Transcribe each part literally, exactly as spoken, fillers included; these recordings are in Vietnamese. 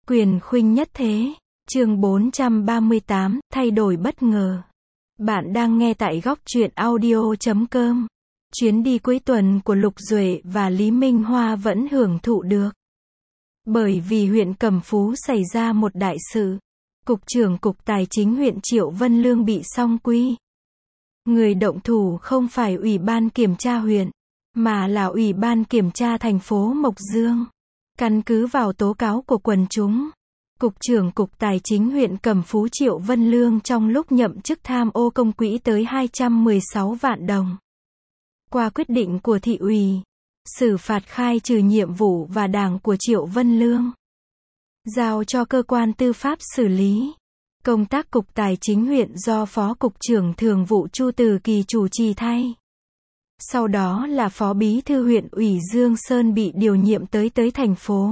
Quyền khuynh nhất thế. Chương bốn trăm ba mươi tám, thay đổi bất ngờ. Bạn đang nghe tại góc truyện audio chấm com. Chuyến đi cuối tuần của Lục Duệ và Lý Minh Hoa vẫn hưởng thụ được. Bởi vì huyện Cẩm Phú xảy ra một đại sự. Cục trưởng Cục Tài chính huyện Triệu Vân Lương bị song quy. Người động thủ không phải Ủy ban Kiểm tra huyện, mà là Ủy ban Kiểm tra thành phố Mộc Dương. Căn cứ vào tố cáo của quần chúng, Cục trưởng Cục Tài chính huyện Cẩm Phú Triệu Vân Lương trong lúc nhậm chức tham ô công quỹ tới hai trăm mười sáu vạn đồng. Qua quyết định của thị ủy, xử phạt khai trừ nhiệm vụ và đảng của Triệu Vân Lương, giao cho cơ quan tư pháp xử lý. Công tác Cục Tài chính huyện do Phó Cục trưởng Thường vụ Chu Từ Kỳ chủ trì thay. Sau đó là Phó Bí thư huyện ủy Dương Sơn bị điều nhiệm tới tới thành phố.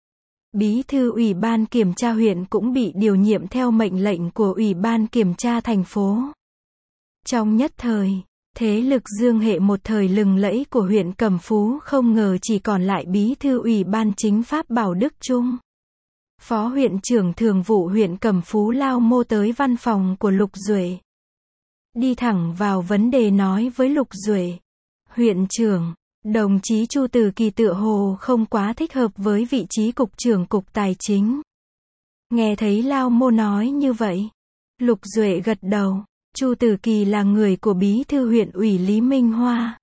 Bí thư Ủy ban Kiểm tra huyện cũng bị điều nhiệm theo mệnh lệnh của Ủy ban Kiểm tra thành phố. Trong nhất thời, thế lực Dương Hệ một thời lừng lẫy của huyện Cẩm Phú không ngờ chỉ còn lại Bí thư Ủy ban Chính pháp Bảo Đức Trung. Phó huyện trưởng Thường vụ huyện Cẩm Phú Lao Mô tới văn phòng của Lục Duệ. Đi thẳng vào vấn đề nói với Lục Duệ. Huyện trưởng, đồng chí Chu Từ Kỳ tựa hồ không quá thích hợp với vị trí Cục trưởng Cục Tài chính. Nghe thấy Lao Mô nói như vậy, Lục Duệ gật đầu. Chu Từ Kỳ là người của Bí thư huyện ủy Lý Minh Hoa.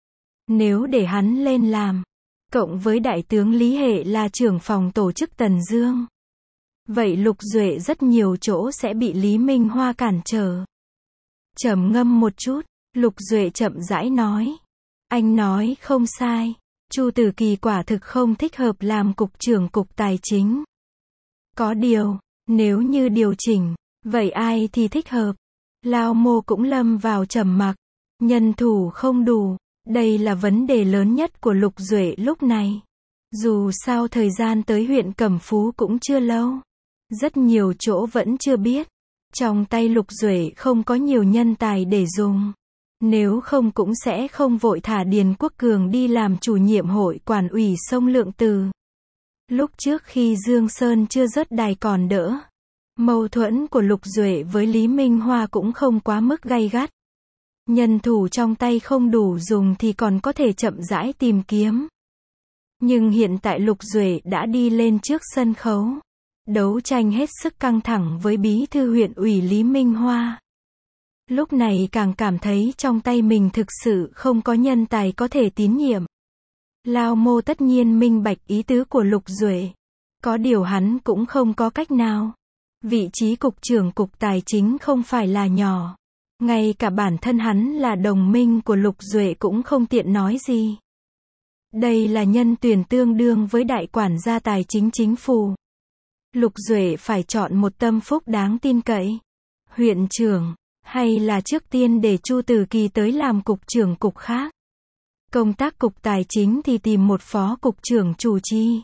Nếu để hắn lên làm, cộng với Đại tướng Lý Hệ là trưởng phòng tổ chức Tần Dương, vậy Lục Duệ rất nhiều chỗ sẽ bị Lý Minh Hoa cản trở. Trầm ngâm một chút, Lục Duệ chậm rãi nói. Anh nói không sai, Chu Từ Kỳ quả thực không thích hợp làm Cục trưởng Cục Tài chính. Có điều, nếu như điều chỉnh, vậy ai thì thích hợp? Lao Mô cũng lâm vào trầm mặc. Nhân thủ không đủ, đây là vấn đề lớn nhất của Lục Duệ lúc này. Dù sao thời gian tới huyện Cẩm Phú cũng chưa lâu. Rất nhiều chỗ vẫn chưa biết. Trong tay Lục Duệ không có nhiều nhân tài để dùng. Nếu không cũng sẽ không vội thả Điền Quốc Cường đi làm chủ nhiệm hội quản ủy sông Lượng Từ. Lúc trước khi Dương Sơn chưa rớt đài còn đỡ. Mâu thuẫn của Lục Duệ với Lý Minh Hoa cũng không quá mức gay gắt. Nhân thủ trong tay không đủ dùng thì còn có thể chậm rãi tìm kiếm. Nhưng hiện tại Lục Duệ đã đi lên trước sân khấu. Đấu tranh hết sức căng thẳng với Bí thư huyện ủy Lý Minh Hoa. Lúc này càng cảm thấy trong tay mình thực sự không có nhân tài có thể tín nhiệm. Lao Mô tất nhiên minh bạch ý tứ của Lục Duệ. Có điều hắn cũng không có cách nào. Vị trí Cục trưởng Cục Tài chính không phải là nhỏ. Ngay cả bản thân hắn là đồng minh của Lục Duệ cũng không tiện nói gì. Đây là nhân tuyển tương đương với đại quản gia tài chính chính phủ. Lục Duệ phải chọn một tâm phúc đáng tin cậy. Huyện trưởng, hay là trước tiên để Chu Từ Kỳ tới làm Cục trưởng Cục khác. Công tác Cục Tài chính thì tìm một Phó Cục trưởng chủ trì.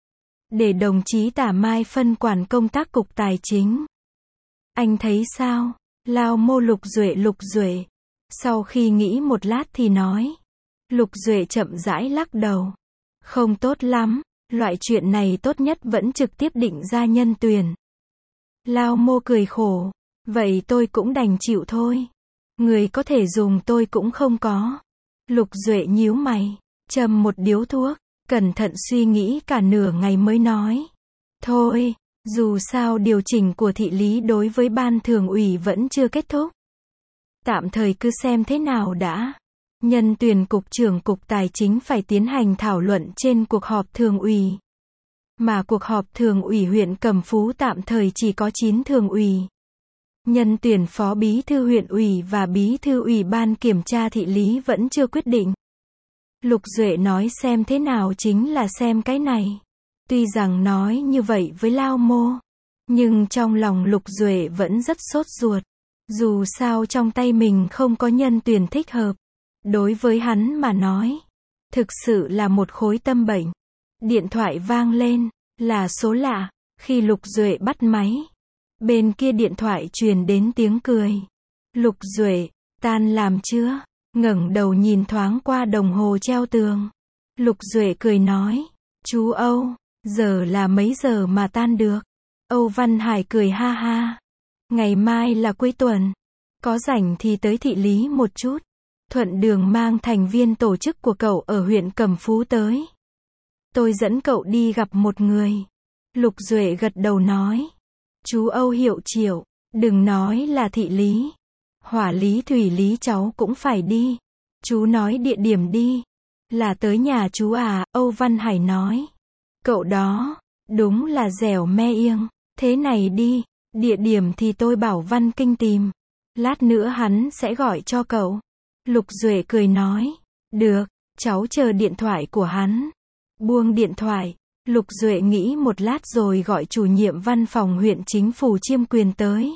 Để đồng chí Tả Mai phân quản công tác Cục Tài chính. Anh thấy sao? Lao Mô Lục Duệ Lục Duệ. Sau khi nghĩ một lát thì nói. Lục Duệ chậm rãi lắc đầu. Không tốt lắm, loại chuyện này tốt nhất vẫn trực tiếp định ra nhân tuyển. Lao Mô cười khổ. Vậy tôi cũng đành chịu thôi. Người có thể dùng tôi cũng không có. Lục Duệ nhíu mày, châm một điếu thuốc, cẩn thận suy nghĩ cả nửa ngày mới nói. Thôi, dù sao điều chỉnh của thị lý đối với ban thường ủy vẫn chưa kết thúc. Tạm thời cứ xem thế nào đã. Nhân tuyển Cục trưởng Cục Tài chính phải tiến hành thảo luận trên cuộc họp thường ủy. Mà cuộc họp thường ủy huyện Cẩm Phú tạm thời chỉ có chín thường ủy. Nhân tuyển Phó Bí thư huyện ủy và Bí thư Ủy ban Kiểm tra thị lý vẫn chưa quyết định. Lục Duệ nói xem thế nào chính là xem cái này. Tuy rằng nói như vậy với Lao Mô, nhưng trong lòng Lục Duệ vẫn rất sốt ruột. Dù sao trong tay mình không có nhân tuyển thích hợp. Đối với hắn mà nói, thực sự là một khối tâm bệnh. Điện thoại vang lên, là số lạ. Khi Lục Duệ bắt máy, bên kia điện thoại truyền đến tiếng cười. Lục Duệ, tan làm chưa? Ngẩng đầu nhìn thoáng qua đồng hồ treo tường. Lục Duệ cười nói, chú Âu, Giờ là mấy giờ mà tan được? Âu Văn Hải cười ha ha. Ngày mai là cuối tuần. Có rảnh thì tới thị lý một chút. Thuận đường mang thành viên tổ chức của cậu ở huyện Cẩm Phú tới. Tôi dẫn cậu đi gặp một người. Lục Duệ gật đầu nói. Chú Âu hiệu triệu, đừng nói là thị lý. Hỏa lý thủy lý cháu cũng phải đi. Chú nói địa điểm đi. Là tới nhà chú à, Âu Văn Hải nói. Cậu đó, đúng là dẻo me iêng. Thế này đi, địa điểm thì tôi bảo Văn Kinh tìm. Lát nữa hắn sẽ gọi cho cậu. Lục Duệ cười nói. Được, cháu chờ điện thoại của hắn. Buông điện thoại, Lục Duệ nghĩ một lát rồi gọi chủ nhiệm văn phòng huyện chính phủ Chiêm Quyền tới.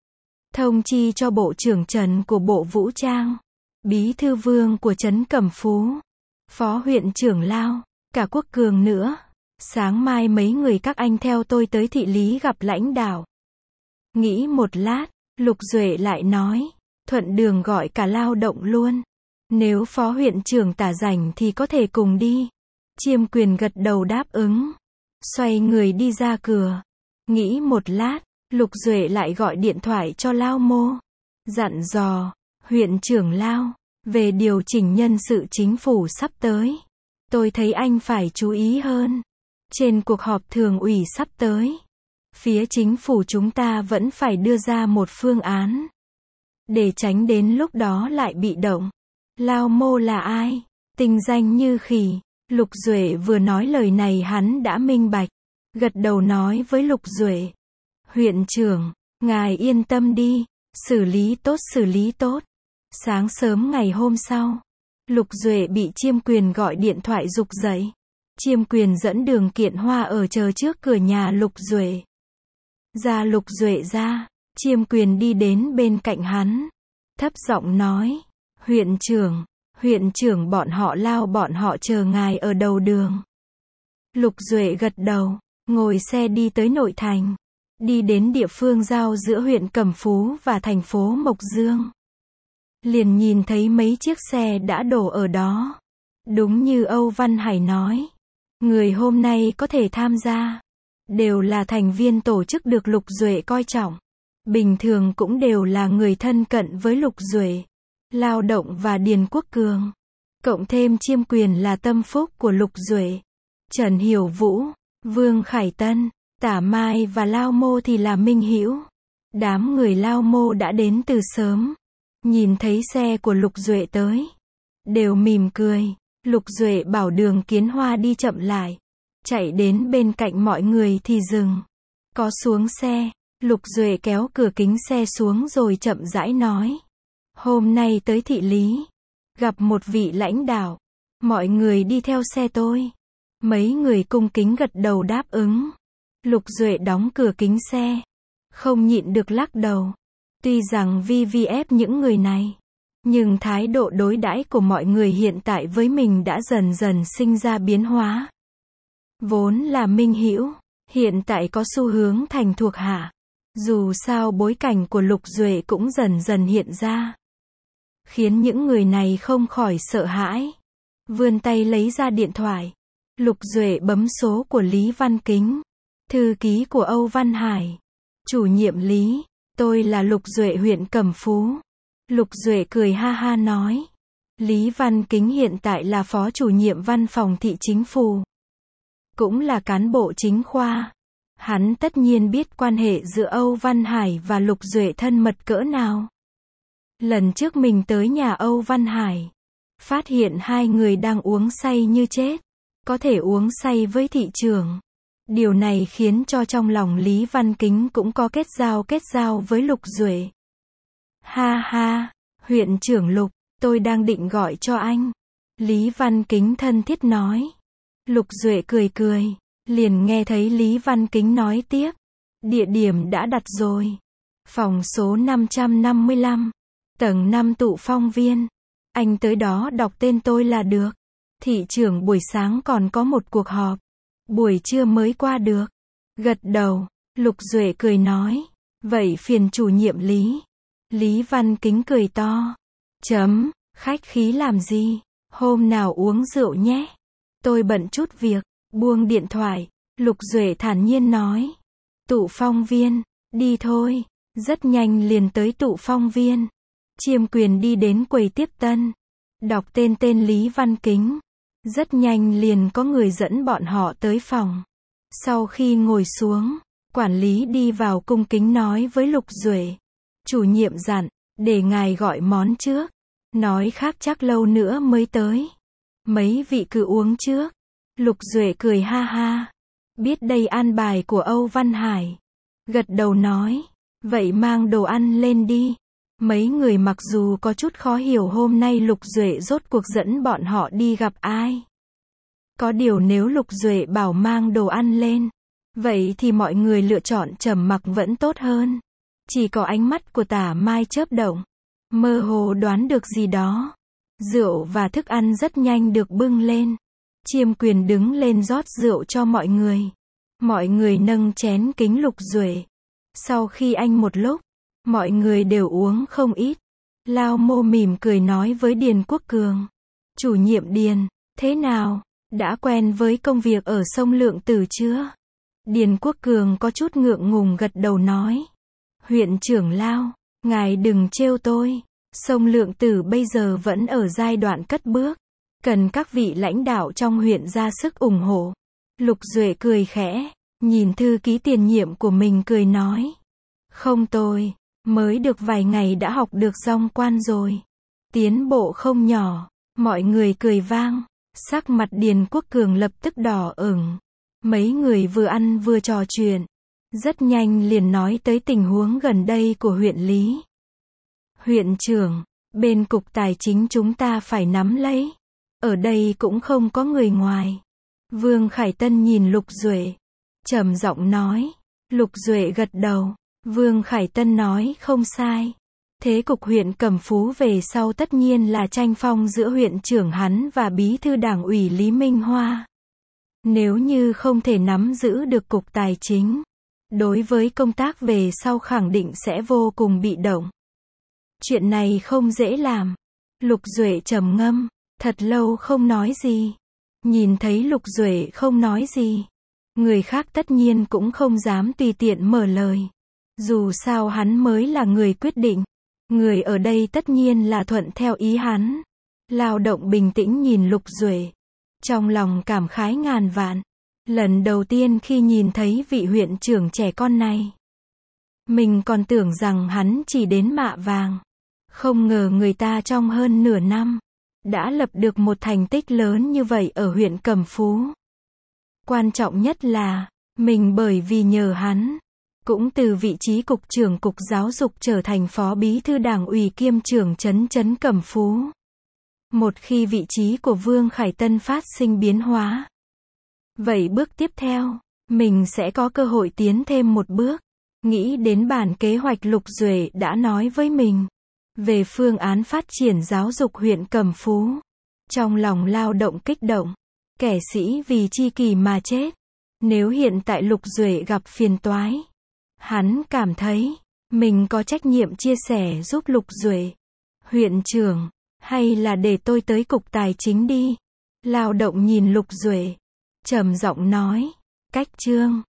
Thông chi cho Bộ trưởng Trần của Bộ Vũ trang, Bí thư Vương của trấn Cẩm Phú, Phó huyện trưởng Lao, cả Quốc Cường nữa. Sáng mai mấy người các anh theo tôi tới thị lý gặp lãnh đạo. Nghĩ một lát, Lục Duệ lại nói. Thuận đường gọi cả lao động luôn. Nếu Phó huyện trưởng Tả rảnh thì có thể cùng đi. Chiêm Quyền gật đầu đáp ứng. Xoay người đi ra cửa. Nghĩ một lát, Lục Duệ lại gọi điện thoại cho Lao Mô. Dặn dò, huyện trưởng Lao, về điều chỉnh nhân sự chính phủ sắp tới. Tôi thấy anh phải chú ý hơn. Trên cuộc họp thường ủy sắp tới, phía chính phủ chúng ta vẫn phải đưa ra một phương án. Để tránh đến lúc đó lại bị động. Lao Mô là ai? Tinh danh như khỉ. Lục Duệ vừa nói lời này hắn đã minh bạch. Gật đầu nói với Lục Duệ. Huyện trưởng, ngài yên tâm đi. Xử lý tốt xử lý tốt. Sáng sớm ngày hôm sau, Lục Duệ bị Chiêm Quyền gọi điện thoại giục dậy. Chiêm Quyền dẫn Đường Kiện Hoa ở chờ trước cửa nhà Lục Duệ. Ra Lục Duệ ra, Chiêm Quyền đi đến bên cạnh hắn. Thấp giọng nói. Huyện trưởng, huyện trưởng bọn họ Lao bọn họ chờ ngài ở đầu đường. Lục Duệ gật đầu, ngồi xe đi tới nội thành. Đi đến địa phương giao giữa huyện Cẩm Phú và thành phố Mộc Dương. Liền nhìn thấy mấy chiếc xe đã đổ ở đó. Đúng như Âu Văn Hải nói. Người hôm nay có thể tham gia, đều là thành viên tổ chức được Lục Duệ coi trọng. Bình thường cũng đều là người thân cận với Lục Duệ. Lao động và Điền Quốc Cường. Cộng thêm Chiêm Quyền là tâm phúc của Lục Duệ. Trần Hiểu Vũ, Vương Khải Tân, Tả Mai và Lao Mô thì là minh hữu. Đám người Lao Mô đã đến từ sớm. Nhìn thấy xe của Lục Duệ tới, đều mỉm cười. Lục Duệ bảo Đường Kiến Hoa đi chậm lại. Chạy đến bên cạnh mọi người thì dừng. Có xuống xe, Lục Duệ kéo cửa kính xe xuống rồi chậm rãi nói. Hôm nay tới thị lý, gặp một vị lãnh đạo. Mọi người đi theo xe tôi. Mấy người cung kính gật đầu đáp ứng. Lục Duệ đóng cửa kính xe. Không nhịn được lắc đầu. Tuy rằng vê vê ép những người này, nhưng thái độ đối đãi của mọi người hiện tại với mình đã dần dần sinh ra biến hóa. Vốn là minh hữu, hiện tại có xu hướng thành thuộc hạ. Dù sao bối cảnh của Lục Duệ cũng dần dần hiện ra, khiến những người này không khỏi sợ hãi. Vươn tay lấy ra điện thoại. Lục Duệ bấm số của Lý Văn Kính, thư ký của Âu Văn Hải. Chủ nhiệm Lý, tôi là Lục Duệ huyện Cẩm Phú. Lục Duệ cười ha ha nói. Lý Văn Kính hiện tại là phó chủ nhiệm văn phòng thị chính phủ, cũng là cán bộ chính khoa. Hắn tất nhiên biết quan hệ giữa Âu Văn Hải và Lục Duệ thân mật cỡ nào. Lần trước mình tới nhà Âu Văn Hải, phát hiện hai người đang uống say như chết. Có thể uống say với thị trưởng. Điều này khiến cho trong lòng Lý Văn Kính cũng có kết giao kết giao với Lục Duệ. Ha ha, huyện trưởng Lục, tôi đang định gọi cho anh. Lý Văn Kính thân thiết nói. Lục Duệ cười cười, liền nghe thấy Lý Văn Kính nói tiếp. Địa điểm đã đặt rồi. Phòng số năm trăm năm mươi lăm, tầng năm Tụ Phong Viên. Anh tới đó đọc tên tôi là được. Thị trưởng buổi sáng còn có một cuộc họp, buổi trưa mới qua được. Gật đầu, Lục Duệ cười nói. Vậy phiền chủ nhiệm Lý. Lý Văn Kính cười to. Chấm, khách khí làm gì? Hôm nào uống rượu nhé. Tôi bận chút việc. Buông điện thoại, Lục Duệ thản nhiên nói. Tụ phong viên, đi thôi. Rất nhanh liền tới tụ phong viên. Chiêm Quyền đi đến quầy tiếp tân. Đọc tên tên Lý Văn Kính. Rất nhanh liền có người dẫn bọn họ tới phòng. Sau khi ngồi xuống, quản lý đi vào cung kính nói với Lục Duệ. Chủ nhiệm dặn, để ngài gọi món trước. Nói khác chắc lâu nữa mới tới. Mấy vị cứ uống trước. Lục Duệ cười ha ha. Biết đây an bài của Âu Văn Hải. Gật đầu nói. Vậy mang đồ ăn lên đi. Mấy người mặc dù có chút khó hiểu hôm nay Lục Duệ rốt cuộc dẫn bọn họ đi gặp ai. Có điều nếu Lục Duệ bảo mang đồ ăn lên, vậy thì mọi người lựa chọn trầm mặc vẫn tốt hơn. Chỉ có ánh mắt của Tả Mai chớp động, mơ hồ đoán được gì đó. Rượu và thức ăn rất nhanh được bưng lên. Chiêm Quyền đứng lên rót rượu cho mọi người. Mọi người nâng chén kính Lục Duệ. Sau khi anh một lúc, mọi người đều uống không ít. Lao Mô mỉm cười nói với Điền Quốc Cường. Chủ nhiệm Điền, thế nào? Đã quen với công việc ở sông Lượng Tử chưa? Điền Quốc Cường có chút ngượng ngùng gật đầu nói. Huyện trưởng Lao, ngài đừng trêu tôi. Sông Lượng Tử bây giờ vẫn ở giai đoạn cất bước. Cần các vị lãnh đạo trong huyện ra sức ủng hộ. Lục Duệ cười khẽ, nhìn thư ký tiền nhiệm của mình cười nói. Không tôi, mới được vài ngày đã học được dong quan rồi. Tiến bộ không nhỏ, mọi người cười vang. Sắc mặt Điền Quốc Cường lập tức đỏ ửng. Mấy người vừa ăn vừa trò chuyện. Rất nhanh liền nói tới tình huống gần đây của huyện Lý. Huyện trưởng, bên cục tài chính chúng ta phải nắm lấy. Ở đây cũng không có người ngoài. Vương Khải Tân nhìn Lục Duệ, trầm giọng nói. Lục Duệ gật đầu. Vương Khải Tân nói không sai. Thế cục huyện Cẩm Phú về sau tất nhiên là tranh phong giữa huyện trưởng hắn và bí thư đảng ủy Lý Minh Hoa. Nếu như không thể nắm giữ được cục tài chính, đối với công tác về sau khẳng định sẽ vô cùng bị động. Chuyện này không dễ làm. Lục Duệ trầm ngâm, thật lâu không nói gì. Nhìn thấy Lục Duệ không nói gì, người khác tất nhiên cũng không dám tùy tiện mở lời. Dù sao hắn mới là người quyết định. Người ở đây tất nhiên là thuận theo ý hắn. Lao Động bình tĩnh nhìn Lục Duệ. Trong lòng cảm khái ngàn vạn. Lần đầu tiên khi nhìn thấy vị huyện trưởng trẻ con này, mình còn tưởng rằng hắn chỉ đến mạ vàng. Không ngờ người ta trong hơn nửa năm, đã lập được một thành tích lớn như vậy ở huyện Cẩm Phú. Quan trọng nhất là, mình bởi vì nhờ hắn, cũng từ vị trí cục trưởng cục giáo dục trở thành phó bí thư đảng ủy kiêm trưởng trấn trấn Cẩm Phú. Một khi vị trí của Vương Khải Tân phát sinh biến hóa, vậy bước tiếp theo, mình sẽ có cơ hội tiến thêm một bước. Nghĩ đến bản kế hoạch Lục Duệ đã nói với mình, về phương án phát triển giáo dục huyện Cẩm Phú. Trong lòng Lao Động kích động, kẻ sĩ vì chi kỷ mà chết. Nếu hiện tại Lục Duệ gặp phiền toái, hắn cảm thấy, mình có trách nhiệm chia sẻ giúp Lục Duệ. Huyện trưởng, hay là để tôi tới cục tài chính đi. Lao Động nhìn Lục Duệ, trầm giọng nói. Cách trương,